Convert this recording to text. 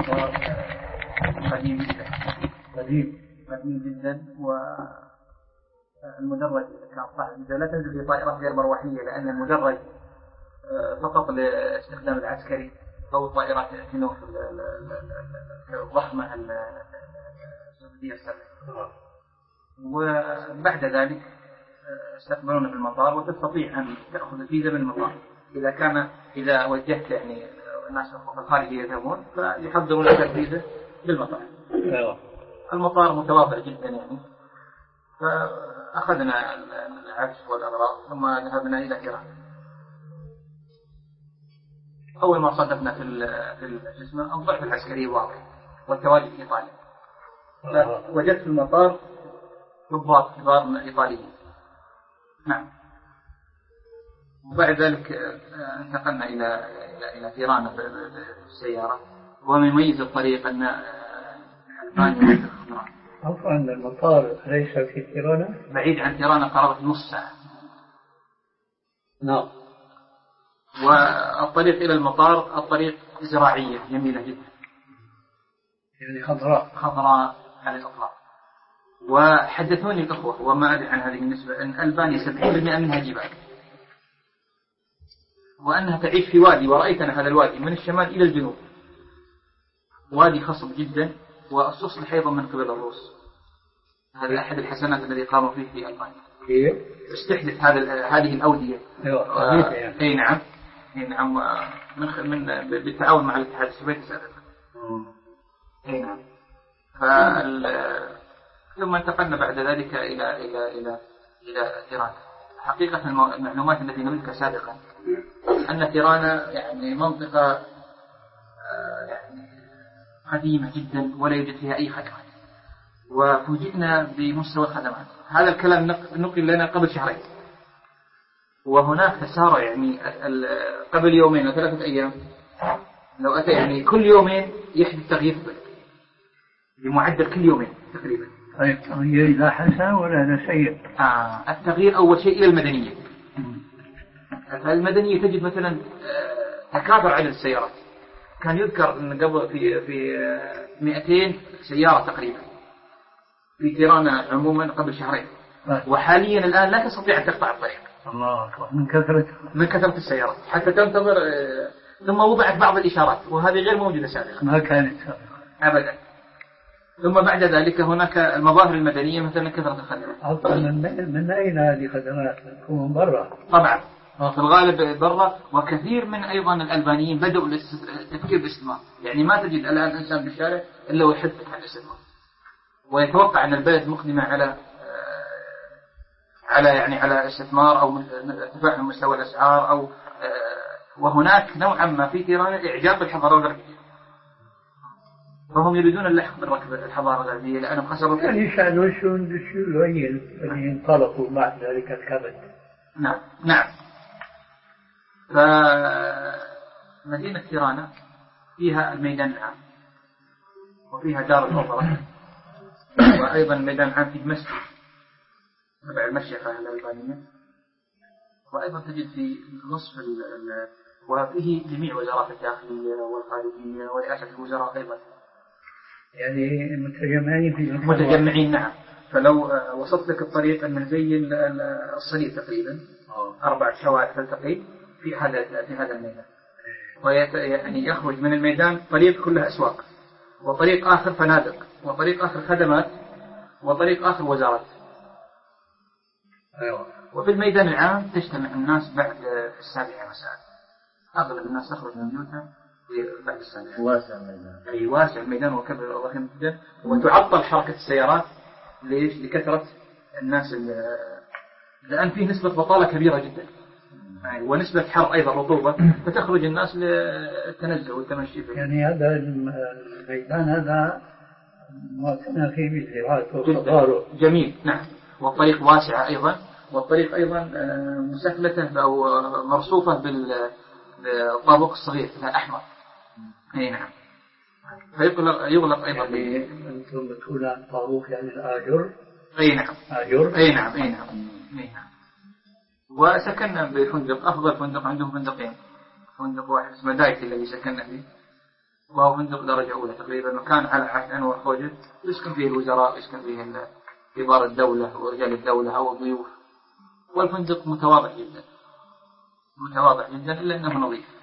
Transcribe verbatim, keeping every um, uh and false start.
المطار قديم جدا قديم قديم جدا، والمدرج كان صعب، لا تنزل في طائرات غير مروحية لأن المدرج فقط لاستخدام العسكري أو الطائرات النوح الضخمة السعودية السابقة. وبعد ذلك استقبلونا في المطار، وتستطيع أن تأخذ الفيزا من المطار إذا كان إذا وجهت يعني الناس في الخارج يذهبون فيحضرون لك الفيزا بالمطار. المطار متواضع جدا يعني، فأخذنا العفش والأغراض ثم ذهبنا إلى إيران. أول ما صادفنا في في الجسم الضعف العسكري واضح والتواجد في إيطاليا، فوجدت في المطار ضباط كبار إيطاليين. نعم. وبعد ذلك انتقلنا إلى إلى إلى تيرانا بالسيارة، ومن يميز الطريق أن عفوا المطار ليس في تيرانا، بعيد عن تيرانا قرابة نص ساعة. نعم. والطريق إلى المطار الطريق زراعية جميلة جدا، يعني خضراء خضراء على الأطلاق. وحدثوني الأخوة وما أدري عن هذه النسبة أن ألبانيا سبعين بالمئة منها جبال، وأنها تعيش في وادي، ورأيتنا هذا الوادي من الشمال إلى الجنوب، وادي خصب جدا، واستصلح أيضا من قبل الروس. هذا أحد الحسنات الذي قاموا فيه في ألبانيا، استحدث هذا هذه الأودية. أيوة. أي نعم، أي نعم، من من بالتعاون مع الاتحاد السوفيتي سابقا. أي نعم. ثم انتقلنا بعد ذلك إلى إلى إلى إلى تيرانا. حقيقة المعلومات التي نملكها سابقا أن تيرانا يعني منطقة يعني قديمة جدا ولا يوجد فيها أي خدمات، وفوجئنا بمستوى الخدمات. هذا الكلام نقل لنا قبل شهرين، وهناك تسارع يعني قبل يومين أو ثلاثة أيام لو أتى يعني كل يومين يحدث تغيير بمعدل كل يومين تقريبا. طيب التغيير لا حسن ولا لا سيء؟ آه التغيير أول شيء إلى المدنية. المدنية تجد مثلا تكاثر عدد السيارات، كان يذكر أن قبل في في مئتين سيارة تقريبا في تيرانا عموما قبل شهرين، وحاليا الآن لا تستطيع أن تقطع الطريق. الله أكبر، من كثرة من كثرة السيارات حتى تنتظر. ثم وضعت بعض الإشارات وهذه غير موجودة سابقا، ما كانت سابقا أبدا. ثم بعد ذلك هناك المظاهر المدنية مثلا كثرة الخدمات. أصلا من, من أين هذه الخدمات؟ تكون برا طبعا في الغالب برا، وكثير من أيضا الألبانيين بدأوا التفكير بالاستثمار. يعني ما تجد الآن إنسان بالشارع إلا ويحب فتح الاستثمار، ويتوقع أن البلد مقدمة على على يعني على استثمار أو ارتفاع من مستوى الأسعار، أو وهناك نوعا ما في تيرانا إعجاب بالحضارة الغربية، فهم يريدون اللحق بالركب الحضارة الغربية لأنهم خسروا. يعني شأنوا شو الوين اللي انطلقوا بعد ذلك الكبد. نعم نعم. فمدينة تيرانا فيها الميدان العام، وفيها دار الأوبرا، وأيضا الميدان العام في مسجد تبع المشيخة الألبانية، وأيضا تجد في نصف ال وفيه جميع وزارات الداخلية والخارجية ورئاسة الوزراء أيضا، يعني متجمعين في متجمعين. نعم. فلو وصلت لك الطريق من زي الصليب تقريبا أربع شوارع تلتقي في هذا في هذا الميدان، ويعني يخرج من الميدان طريق كلها أسواق، وطريق آخر فنادق، وطريق آخر خدمات، وطريق آخر وزارات. أيوة. وفي الميدان العام تجتمع الناس بعد السابعة مساء، أغلب الناس تخرج من بيوتها بعد السابعة. واسع الميدان. أي واسع الميدان وكبير وضخم جدا، وتعطل حركة السيارات. ليش؟ لكثرة الناس، لأن فيه نسبة بطالة كبيرة جدا، ونسبة حر أيضا رطوبة، فتخرج الناس للتنزه والتمشي فيه. يعني هذا الميدان هذا معتنى فيه بالزراعة والخضار. جميل. نعم. والطريق واسعة أيضا، والطريق أيضا مسفلته أو مرصوفة بالطابق الصغير الأحمر. أي نعم. فيغلق يغلق أيضا. يعني أنتم بتقول عن طابوق يعني الآجر. أي نعم. آجر. أي نعم. أي نعم. أي نعم. وسكننا بفندق، أفضل فندق عندهم فندقين، فندق واحد اسمه دايتي الذي سكننا فيه، وهو فندق درجة أولى تقريبا، وكان على عهد أنور خوجة يسكن فيه الوزراء، يسكن فيه كبار الدولة ورجال الدولة أو الضيوف، والفندق متواضع جدا متواضع جدا إلا أنه نظيف.